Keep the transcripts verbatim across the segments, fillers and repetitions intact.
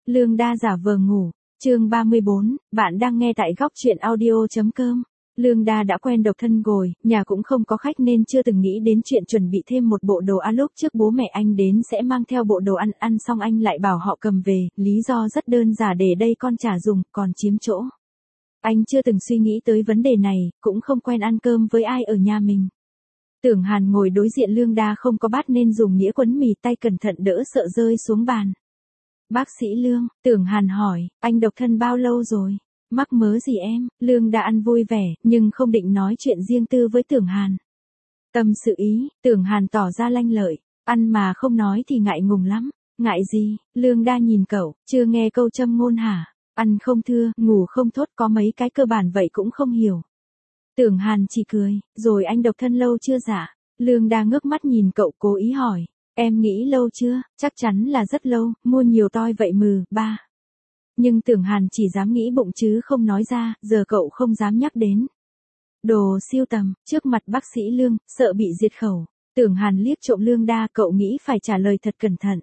Lương Đa giả vờ ngủ. Chương ba mươi bốn, bạn đang nghe tại góc truyện audio chấm com. Lương Đa đã quen độc thân rồi, nhà cũng không có khách nên chưa từng nghĩ đến chuyện chuẩn bị thêm một bộ đồ ăn, lúc trước bố mẹ anh đến sẽ mang theo bộ đồ ăn, ăn xong anh lại bảo họ cầm về, lý do rất đơn giản, để đây con chả dùng, còn chiếm chỗ. Anh chưa từng suy nghĩ tới vấn đề này, cũng không quen ăn cơm với ai ở nhà mình. Tưởng Hàn ngồi đối diện Lương Đa không có bát nên dùng đĩa quấn mì, tay cẩn thận đỡ sợ rơi xuống bàn. Bác sĩ Lương, Tưởng Hàn hỏi, anh độc thân bao lâu rồi? Mắc mớ gì em? Lương Đa ăn vui vẻ, nhưng không định nói chuyện riêng tư với Tưởng Hàn. Tâm sự ý, Tưởng Hàn tỏ ra lanh lợi, ăn mà không nói thì ngại ngùng lắm. Ngại gì? Lương Đa nhìn cậu, chưa nghe câu châm ngôn hả? Ăn không thưa, ngủ không thốt, có mấy cái cơ bản vậy cũng không hiểu. Tưởng Hàn chỉ cười, rồi anh độc thân lâu chưa dạ? Lương Đa ngước mắt nhìn cậu, cố ý hỏi. Em nghĩ lâu chưa? Chắc chắn là rất lâu, mua nhiều toi vậy mừ, ba. Nhưng Tưởng Hàn chỉ dám nghĩ bụng chứ không nói ra, giờ cậu không dám nhắc đến. Đồ siêu tầm, trước mặt bác sĩ Lương, sợ bị diệt khẩu. Tưởng Hàn liếc trộm Lương Đa, cậu nghĩ phải trả lời thật cẩn thận.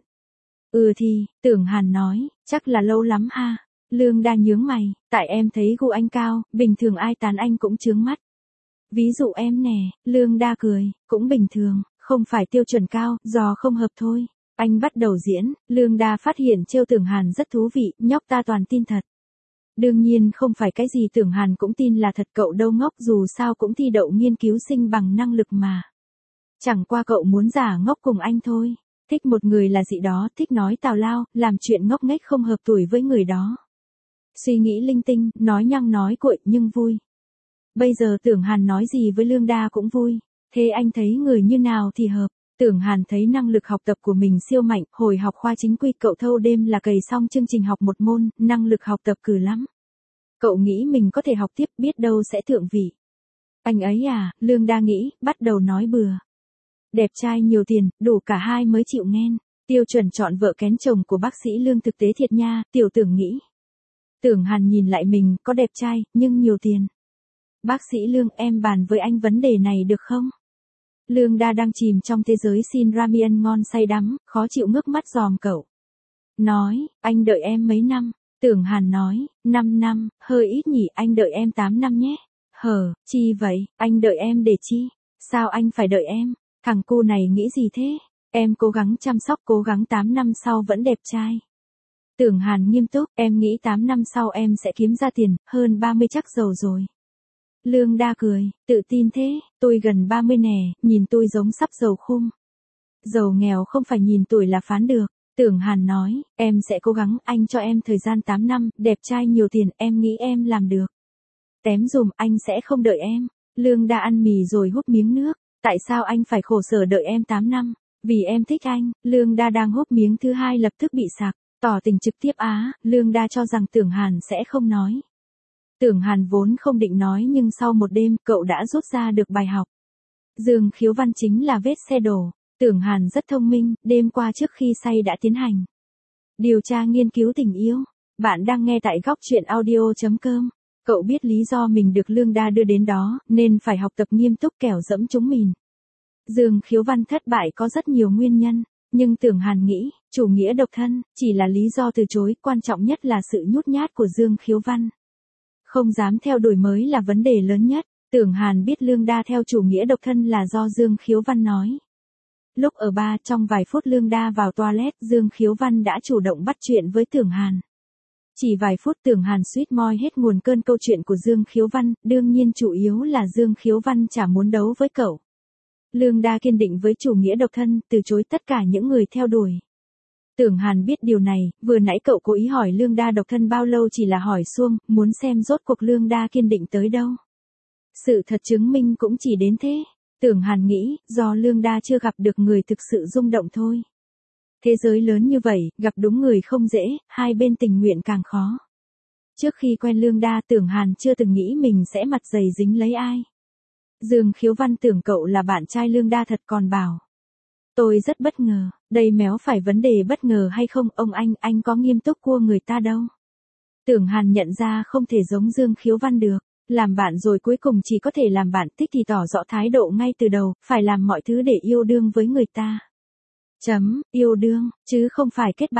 Ừ thì, Tưởng Hàn nói, chắc là lâu lắm ha. Lương Đa nhướng mày, tại em thấy gu anh cao, bình thường ai tán anh cũng chướng mắt. Ví dụ em nè, Lương Đa cười, cũng bình thường, không phải tiêu chuẩn cao, do không hợp thôi. Anh bắt đầu diễn, Lương Đa phát hiện trêu Tưởng Hàn rất thú vị, nhóc ta toàn tin thật. Đương nhiên không phải cái gì Tưởng Hàn cũng tin là thật, cậu đâu ngốc, dù sao cũng thi đậu nghiên cứu sinh bằng năng lực mà. Chẳng qua cậu muốn giả ngốc cùng anh thôi. Thích một người là gì đó, thích nói tào lao, làm chuyện ngốc nghếch không hợp tuổi với người đó. Suy nghĩ linh tinh, nói nhăng nói cuội nhưng vui. Bây giờ Tưởng Hàn nói gì với Lương Đa cũng vui. Thế anh thấy người như nào thì hợp? Tưởng Hàn thấy năng lực học tập của mình siêu mạnh, hồi học khoa chính quy cậu thâu đêm là cày xong chương trình học một môn, năng lực học tập cừ lắm. Cậu nghĩ mình có thể học tiếp, biết đâu sẽ thượng vị. Anh ấy à, Lương Đa nghĩ, bắt đầu nói bừa. Đẹp trai nhiều tiền, đủ cả hai mới chịu nghen. Tiêu chuẩn chọn vợ kén chồng của bác sĩ Lương thực tế thiệt nha, tiểu Tưởng nghĩ. Tưởng Hàn nhìn lại mình, có đẹp trai, nhưng nhiều tiền. Bác sĩ Lương, em bàn với anh vấn đề này được không? Lương Đa đang chìm trong thế giới xin ramen ngon say đắm, khó chịu ngước mắt dòm cậu. Nói, anh đợi em mấy năm? Tưởng Hàn nói, năm năm, hơi ít nhỉ, anh đợi em tám năm nhé. Hờ, chi vậy, anh đợi em để chi? Sao anh phải đợi em? Thằng cu này nghĩ gì thế? Em cố gắng chăm sóc, cố gắng tám năm sau vẫn đẹp trai. Tưởng Hàn nghiêm túc, em nghĩ tám năm sau em sẽ kiếm ra tiền, hơn ba mươi chắc giàu rồi. Lương Đa cười, tự tin thế, tôi gần ba mươi nè, nhìn tôi giống sắp giàu khum. Giàu nghèo không phải nhìn tuổi là phán được. Tưởng Hàn nói, em sẽ cố gắng, anh cho em thời gian tám năm, đẹp trai nhiều tiền, em nghĩ em làm được. Tém dùm, anh sẽ không đợi em. Lương Đa ăn mì rồi húp miếng nước, tại sao anh phải khổ sở đợi em tám năm? Vì em thích anh. Lương Đa đang húp miếng thứ hai lập tức bị sặc, tỏ tình trực tiếp á, Lương Đa cho rằng Tưởng Hàn sẽ không nói. Tưởng Hàn vốn không định nói nhưng sau một đêm, cậu đã rút ra được bài học. Dương Khiếu Văn chính là vết xe đổ. Tưởng Hàn rất thông minh, đêm qua trước khi say đã tiến hành điều tra nghiên cứu tình yêu. Bạn đang nghe tại góc truyện audio chấm com. Cậu biết lý do mình được Lương Đa đưa đến đó, nên phải học tập nghiêm túc kẻo dẫm trúng mìn. Dương Khiếu Văn thất bại có rất nhiều nguyên nhân, nhưng Tưởng Hàn nghĩ, chủ nghĩa độc thân, chỉ là lý do từ chối, quan trọng nhất là sự nhút nhát của Dương Khiếu Văn. Không dám theo đuổi mới là vấn đề lớn nhất. Tưởng Hàn biết Lương Đa theo chủ nghĩa độc thân là do Dương Khiếu Văn nói. Lúc ở ba, trong vài phút Lương Đa vào toilet, Dương Khiếu Văn đã chủ động bắt chuyện với Tưởng Hàn. Chỉ vài phút Tưởng Hàn suýt moi hết nguồn cơn câu chuyện của Dương Khiếu Văn, đương nhiên chủ yếu là Dương Khiếu Văn chả muốn đấu với cậu. Lương Đa kiên định với chủ nghĩa độc thân, từ chối tất cả những người theo đuổi. Tưởng Hàn biết điều này, vừa nãy cậu cố ý hỏi Lương Đa độc thân bao lâu chỉ là hỏi suông, muốn xem rốt cuộc Lương Đa kiên định tới đâu. Sự thật chứng minh cũng chỉ đến thế. Tưởng Hàn nghĩ, do Lương Đa chưa gặp được người thực sự rung động thôi. Thế giới lớn như vậy, gặp đúng người không dễ, hai bên tình nguyện càng khó. Trước khi quen Lương Đa, Tưởng Hàn chưa từng nghĩ mình sẽ mặt dày dính lấy ai. Dương Khiếu Văn tưởng cậu là bạn trai Lương Đa thật còn bảo. Tôi rất bất ngờ, đây méo phải vấn đề bất ngờ hay không, ông anh, anh có nghiêm túc cua người ta đâu. Tưởng Hàn nhận ra không thể giống Dương Khiếu Văn được. Làm bạn rồi cuối cùng chỉ có thể làm bạn, thích thì tỏ rõ thái độ ngay từ đầu, phải làm mọi thứ để yêu đương với người ta. Chấm, yêu đương, chứ không phải kết bạn.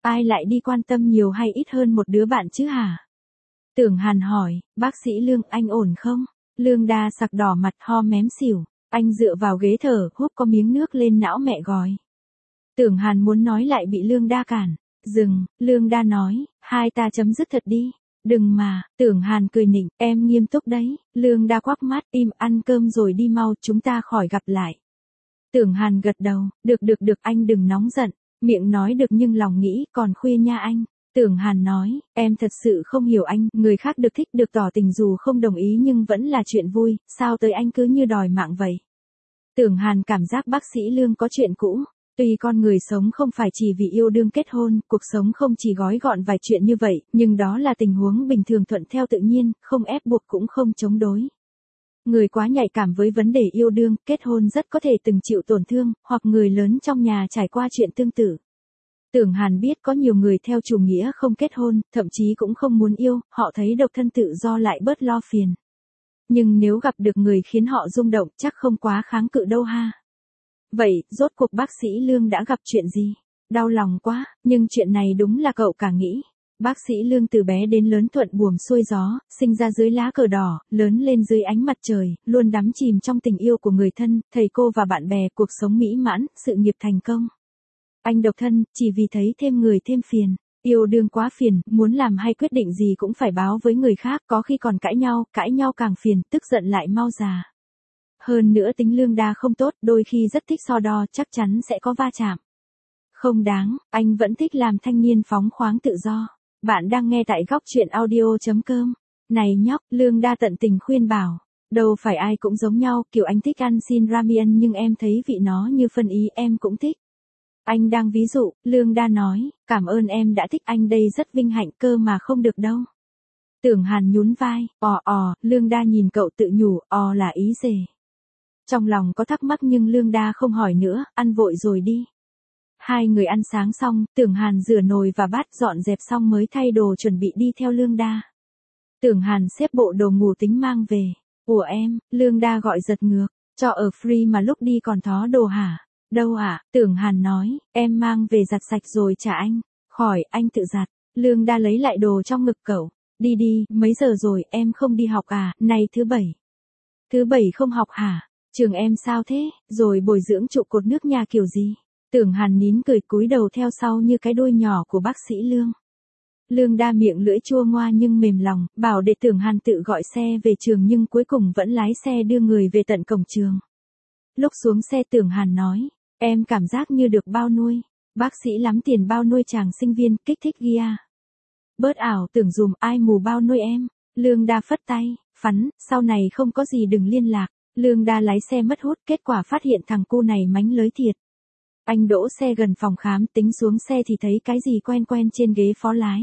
Ai lại đi quan tâm nhiều hay ít hơn một đứa bạn chứ hả? Tưởng Hàn hỏi, bác sĩ Lương anh ổn không? Lương Đa sặc đỏ mặt ho mém xỉu. Anh dựa vào ghế thở, húp có miếng nước lên não mẹ gói. Tưởng Hàn muốn nói lại bị Lương Đa cản. Dừng, Lương Đa nói, hai ta chấm dứt thật đi. Đừng mà, Tưởng Hàn cười nịnh, em nghiêm túc đấy. Lương Đa quắc mắt, im ăn cơm rồi đi mau, chúng ta khỏi gặp lại. Tưởng Hàn gật đầu, được được được anh đừng nóng giận. Miệng nói được nhưng lòng nghĩ, còn khuya nha anh. Tưởng Hàn nói, em thật sự không hiểu anh, người khác được thích được tỏ tình dù không đồng ý nhưng vẫn là chuyện vui, sao tới anh cứ như đòi mạng vậy. Tưởng Hàn cảm giác bác sĩ Lương có chuyện cũ. Tuy con người sống không phải chỉ vì yêu đương kết hôn, cuộc sống không chỉ gói gọn vài chuyện như vậy, nhưng đó là tình huống bình thường thuận theo tự nhiên, không ép buộc cũng không chống đối. Người quá nhạy cảm với vấn đề yêu đương, kết hôn rất có thể từng chịu tổn thương, hoặc người lớn trong nhà trải qua chuyện tương tự. Tưởng Hàn biết có nhiều người theo chủ nghĩa không kết hôn, thậm chí cũng không muốn yêu, họ thấy độc thân tự do lại bớt lo phiền. Nhưng nếu gặp được người khiến họ rung động chắc không quá kháng cự đâu ha. Vậy, rốt cuộc bác sĩ Lương đã gặp chuyện gì? Đau lòng quá, nhưng chuyện này đúng là cậu cả nghĩ. Bác sĩ Lương từ bé đến lớn thuận buồm xuôi gió, sinh ra dưới lá cờ đỏ, lớn lên dưới ánh mặt trời, luôn đắm chìm trong tình yêu của người thân, thầy cô và bạn bè, cuộc sống mỹ mãn, sự nghiệp thành công. Anh độc thân, chỉ vì thấy thêm người thêm phiền. Yêu đương quá phiền, muốn làm hay quyết định gì cũng phải báo với người khác, có khi còn cãi nhau, cãi nhau càng phiền, tức giận lại mau già. Hơn nữa tính Lương Đa không tốt, đôi khi rất thích so đo, chắc chắn sẽ có va chạm. Không đáng, anh vẫn thích làm thanh niên phóng khoáng tự do. Bạn đang nghe tại góc truyện audio chấm com. Này nhóc, Lương Đa tận tình khuyên bảo. Đâu phải ai cũng giống nhau, kiểu anh thích ăn xin ramen nhưng em thấy vị nó như phân ý em cũng thích. Anh đang ví dụ, Lương Đa nói, cảm ơn em đã thích anh đây rất vinh hạnh cơ mà không được đâu. Tưởng Hàn nhún vai, ò ò, Lương Đa nhìn cậu tự nhủ, ò là ý gì? Trong lòng có thắc mắc nhưng Lương Đa không hỏi nữa, ăn vội rồi đi. Hai người ăn sáng xong, Tưởng Hàn rửa nồi và bát dọn dẹp xong mới thay đồ chuẩn bị đi theo Lương Đa. Tưởng Hàn xếp bộ đồ ngủ tính mang về. Ủa em, Lương Đa gọi giật ngược, cho ở free mà lúc đi còn thó đồ hả? Đâu ạ, à? Tưởng Hàn nói, em mang về giặt sạch rồi trả anh. Khỏi, anh tự giặt. Lương Đa lấy lại đồ trong ngực cậu. Đi đi, mấy giờ rồi, em không đi học à, này thứ bảy. Thứ bảy không học hả? Trường em sao thế, rồi bồi dưỡng trụ cột nước nhà kiểu gì? Tưởng Hàn nín cười cúi đầu theo sau như cái đuôi nhỏ của bác sĩ Lương. Lương Đa miệng lưỡi chua ngoa nhưng mềm lòng, bảo để Tưởng Hàn tự gọi xe về trường nhưng cuối cùng vẫn lái xe đưa người về tận cổng trường. Lúc xuống xe Tưởng Hàn nói, em cảm giác như được bao nuôi. Bác sĩ lắm tiền bao nuôi chàng sinh viên, kích thích ghi à. Bớt ảo tưởng dùm ai mù bao nuôi em. Lương Đa phất tay, phắn, sau này không có gì đừng liên lạc. Lương Đa lái xe mất hút, kết quả phát hiện thằng cu này mánh lới thiệt. Anh đỗ xe gần phòng khám, tính xuống xe thì thấy cái gì quen quen trên ghế phó lái.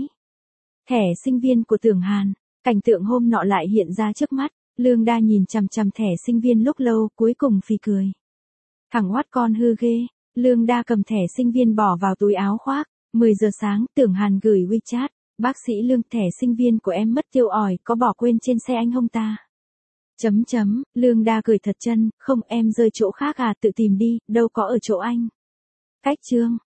Thẻ sinh viên của Tưởng Hàn, cảnh tượng hôm nọ lại hiện ra trước mắt. Lương Đa nhìn chằm chằm thẻ sinh viên lúc lâu, cuối cùng phì cười. Thằng oát con hư ghê. Lương Đa cầm thẻ sinh viên bỏ vào túi áo khoác. mười giờ sáng, Tưởng Hàn gửi WeChat. Bác sĩ Lương, thẻ sinh viên của em mất tiêu ỏi, có bỏ quên trên xe anh không ta? Chấm chấm, Lương Đa cười thật chân, không em rơi chỗ khác à, tự tìm đi, đâu có ở chỗ anh. Cách chương.